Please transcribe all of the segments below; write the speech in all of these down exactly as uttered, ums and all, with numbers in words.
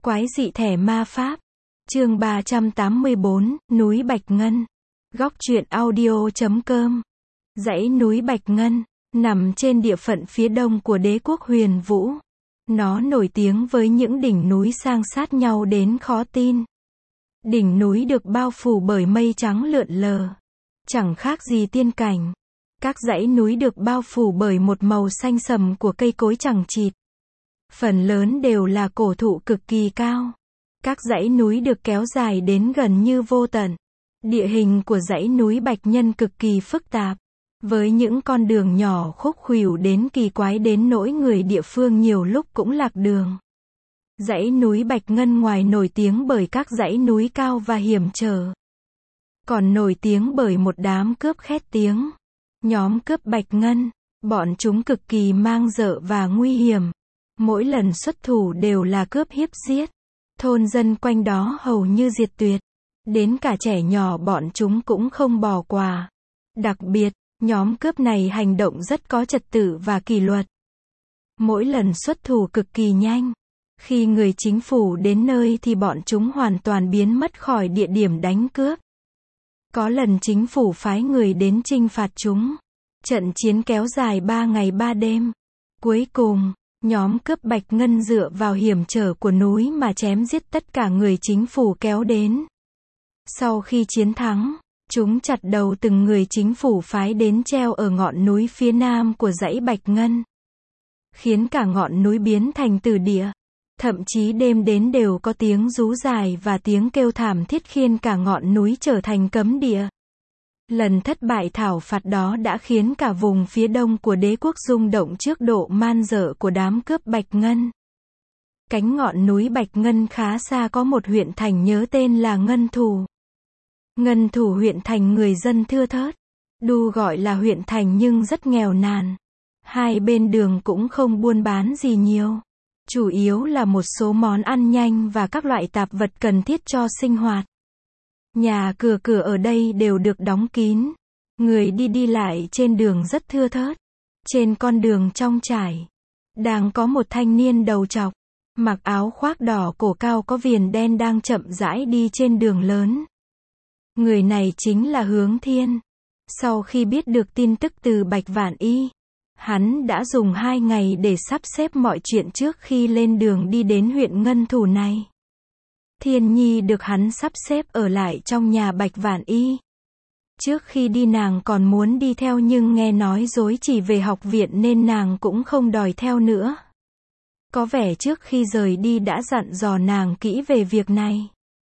Quái dị thẻ ma pháp. Chương ba trăm tám mươi bốn, núi Bạch Ngân. Góc truyện audio chấm com. Dãy núi Bạch Ngân, nằm trên địa phận phía đông của đế quốc Huyền Vũ. Nó nổi tiếng với những đỉnh núi san sát nhau đến khó tin. Đỉnh núi được bao phủ bởi mây trắng lượn lờ. Chẳng khác gì tiên cảnh. Các dãy núi được bao phủ bởi một màu xanh sầm của cây cối chằng chịt. Phần lớn đều là cổ thụ cực kỳ cao. Các dãy núi được kéo dài đến gần như vô tận. Địa hình của dãy núi Bạch Nhân cực kỳ phức tạp, với những con đường nhỏ khúc khuỷu đến kỳ quái đến nỗi người địa phương nhiều lúc cũng lạc đường. Dãy núi Bạch Ngân ngoài nổi tiếng bởi các dãy núi cao và hiểm trở, còn nổi tiếng bởi một đám cướp khét tiếng. Nhóm cướp Bạch Ngân, bọn chúng cực kỳ mang rợ và nguy hiểm. Mỗi lần xuất thủ đều là cướp hiếp giết. Thôn dân quanh đó hầu như diệt tuyệt. Đến cả trẻ nhỏ bọn chúng cũng không bỏ qua. Đặc biệt, nhóm cướp này hành động rất có trật tự và kỷ luật. Mỗi lần xuất thủ cực kỳ nhanh. Khi người chính phủ đến nơi thì bọn chúng hoàn toàn biến mất khỏi địa điểm đánh cướp. Có lần chính phủ phái người đến trinh phạt chúng. Trận chiến kéo dài ba ngày ba đêm. Cuối cùng, nhóm cướp Bạch Ngân dựa vào hiểm trở của núi mà chém giết tất cả người chính phủ kéo đến. Sau khi chiến thắng, chúng chặt đầu từng người chính phủ phái đến treo ở ngọn núi phía nam của dãy Bạch Ngân, khiến cả ngọn núi biến thành tử địa. Thậm chí đêm đến đều có tiếng rú dài và tiếng kêu thảm thiết khiến cả ngọn núi trở thành cấm địa. Lần thất bại thảo phạt đó đã khiến cả vùng phía đông của đế quốc rung động trước độ man dợ của đám cướp Bạch Ngân. Cánh ngọn núi Bạch Ngân khá xa có một huyện thành nhớ tên là Ngân Thủ. Ngân Thủ huyện thành người dân thưa thớt. Đu gọi là huyện thành nhưng rất nghèo nàn. Hai bên đường cũng không buôn bán gì nhiều. Chủ yếu là một số món ăn nhanh và các loại tạp vật cần thiết cho sinh hoạt. Nhà cửa cửa ở đây đều được đóng kín. Người đi đi lại trên đường rất thưa thớt. Trên con đường trong trải, đang có một thanh niên đầu trọc, mặc áo khoác đỏ cổ cao có viền đen đang chậm rãi đi trên đường lớn. Người này chính là Hướng Thiên. Sau khi biết được tin tức từ Bạch Vạn Y, hắn đã dùng hai ngày để sắp xếp mọi chuyện trước khi lên đường đi đến huyện Ngân Thủ này. Thiên Nhi được hắn sắp xếp ở lại trong nhà Bạch Vạn Y. Trước khi đi nàng còn muốn đi theo nhưng nghe nói dối chỉ về học viện nên nàng cũng không đòi theo nữa. Có vẻ trước khi rời đi đã dặn dò nàng kỹ về việc này.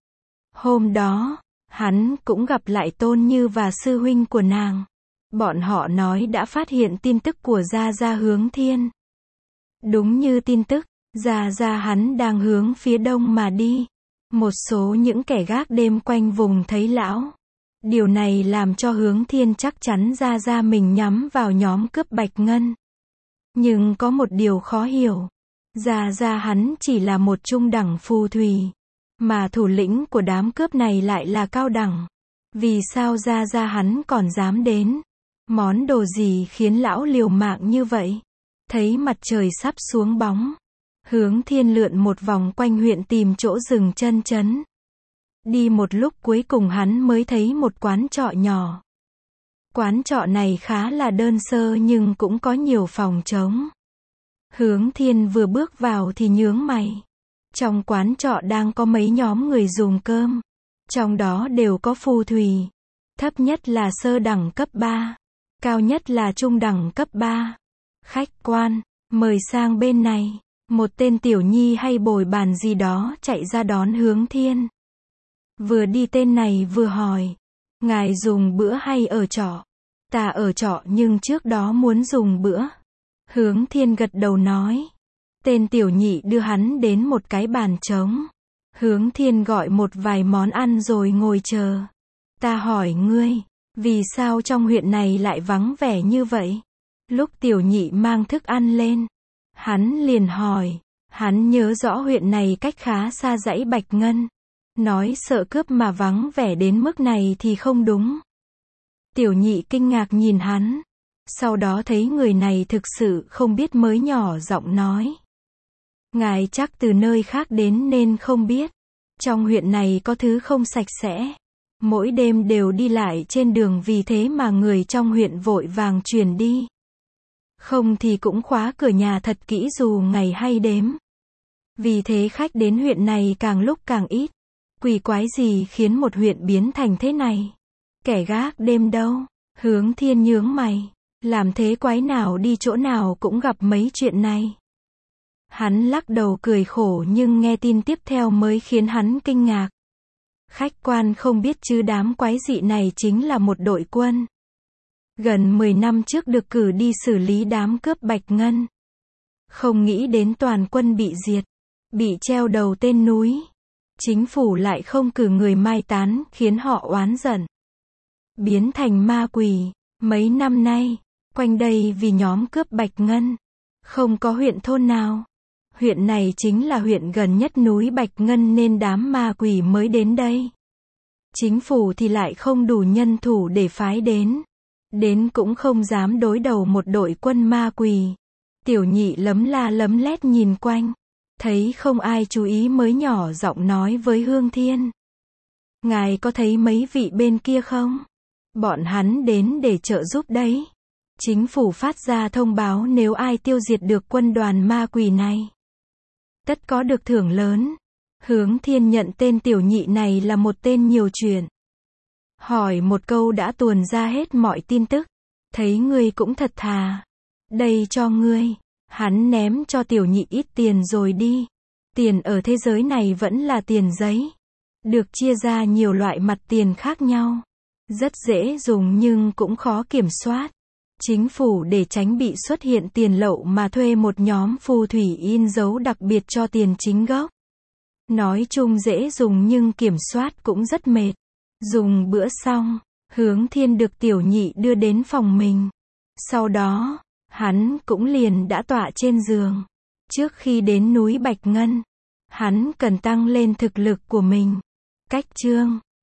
Hôm đó, hắn cũng gặp lại Tôn Như và sư huynh của nàng. Bọn họ nói đã phát hiện tin tức của Gia Gia Hướng Thiên. Đúng như tin tức, Gia Gia hắn đang hướng phía đông mà đi. Một số những kẻ gác đêm quanh vùng thấy lão. Điều này làm cho Hướng Thiên chắc chắn Gia Gia mình nhắm vào nhóm cướp Bạch Ngân. Nhưng có một điều khó hiểu. Gia Gia hắn chỉ là một trung đẳng phù thủy, mà thủ lĩnh của đám cướp này lại là cao đẳng. Vì sao Gia Gia hắn còn dám đến? Món đồ gì khiến lão liều mạng như vậy? Thấy mặt trời sắp xuống bóng, Hướng Thiên lượn một vòng quanh huyện tìm chỗ dừng chân chấn. Đi một lúc cuối cùng hắn mới thấy một quán trọ nhỏ. Quán trọ này khá là đơn sơ nhưng cũng có nhiều phòng trống. Hướng Thiên vừa bước vào thì nhướng mày. Trong quán trọ đang có mấy nhóm người dùng cơm. Trong đó đều có phù thủy. Thấp nhất là sơ đẳng cấp ba. Cao nhất là trung đẳng cấp ba. Khách quan, mời sang bên này. Một tên tiểu nhi hay bồi bàn gì đó chạy ra đón Hướng Thiên. Vừa đi tên này vừa hỏi. Ngài dùng bữa hay ở trọ? Ta ở trọ nhưng trước đó muốn dùng bữa. Hướng Thiên gật đầu nói. Tên tiểu nhị đưa hắn đến một cái bàn trống. Hướng Thiên gọi một vài món ăn rồi ngồi chờ. Ta hỏi ngươi, vì sao trong huyện này lại vắng vẻ như vậy? Lúc tiểu nhị mang thức ăn lên, hắn liền hỏi. Hắn nhớ rõ huyện này cách khá xa dãy Bạch Ngân. Nói sợ cướp mà vắng vẻ đến mức này thì không đúng. Tiểu nhị kinh ngạc nhìn hắn. Sau đó thấy người này thực sự không biết mới nhỏ giọng nói. Ngài chắc từ nơi khác đến nên không biết. Trong huyện này có thứ không sạch sẽ. Mỗi đêm đều đi lại trên đường, vì thế mà người trong huyện vội vàng chuyển đi. Không thì cũng khóa cửa nhà thật kỹ dù ngày hay đêm. Vì thế khách đến huyện này càng lúc càng ít. Quỷ quái gì khiến một huyện biến thành thế này? Kẻ gác đêm đâu? Hướng Thiên nhướng mày. Làm thế quái nào đi chỗ nào cũng gặp mấy chuyện này. Hắn lắc đầu cười khổ, nhưng nghe tin tiếp theo mới khiến hắn kinh ngạc. Khách quan không biết chứ đám quái dị này chính là một đội quân. Gần mười năm trước được cử đi xử lý đám cướp Bạch Ngân. Không nghĩ đến toàn quân bị diệt, bị treo đầu tên núi. Chính phủ lại không cử người mai tán, khiến họ oán giận. Biến thành ma quỷ. Mấy năm nay, quanh đây vì nhóm cướp Bạch Ngân, không có huyện thôn nào. Huyện này chính là huyện gần nhất núi Bạch Ngân nên đám ma quỷ mới đến đây. Chính phủ thì lại không đủ nhân thủ để phái đến. Đến cũng không dám đối đầu một đội quân ma quỷ. Tiểu Nhị lấm la lấm lét nhìn quanh. Thấy không ai chú ý mới nhỏ giọng nói với Hương Thiên. Ngài có thấy mấy vị bên kia không? Bọn hắn đến để trợ giúp đấy. Chính phủ phát ra thông báo nếu ai tiêu diệt được quân đoàn ma quỷ này, tất có được thưởng lớn. Hướng Thiên nhận tên Tiểu Nhị này là một tên nhiều chuyện. Hỏi một câu đã tuồn ra hết mọi tin tức. Thấy ngươi cũng thật thà. Đây cho ngươi. Hắn ném cho Tiểu Nhị ít tiền rồi đi. Tiền ở thế giới này vẫn là tiền giấy. Được chia ra nhiều loại mặt tiền khác nhau. Rất dễ dùng nhưng cũng khó kiểm soát. Chính phủ để tránh bị xuất hiện tiền lậu mà thuê một nhóm phù thủy in dấu đặc biệt cho tiền chính gốc. Nói chung dễ dùng nhưng kiểm soát cũng rất mệt. Dùng bữa xong, Hướng Thiên được Tiểu Nhị đưa đến phòng mình. Sau đó, hắn cũng liền đã tọa trên giường. Trước khi đến núi Bạch Ngân, hắn cần tăng lên thực lực của mình. Cách chương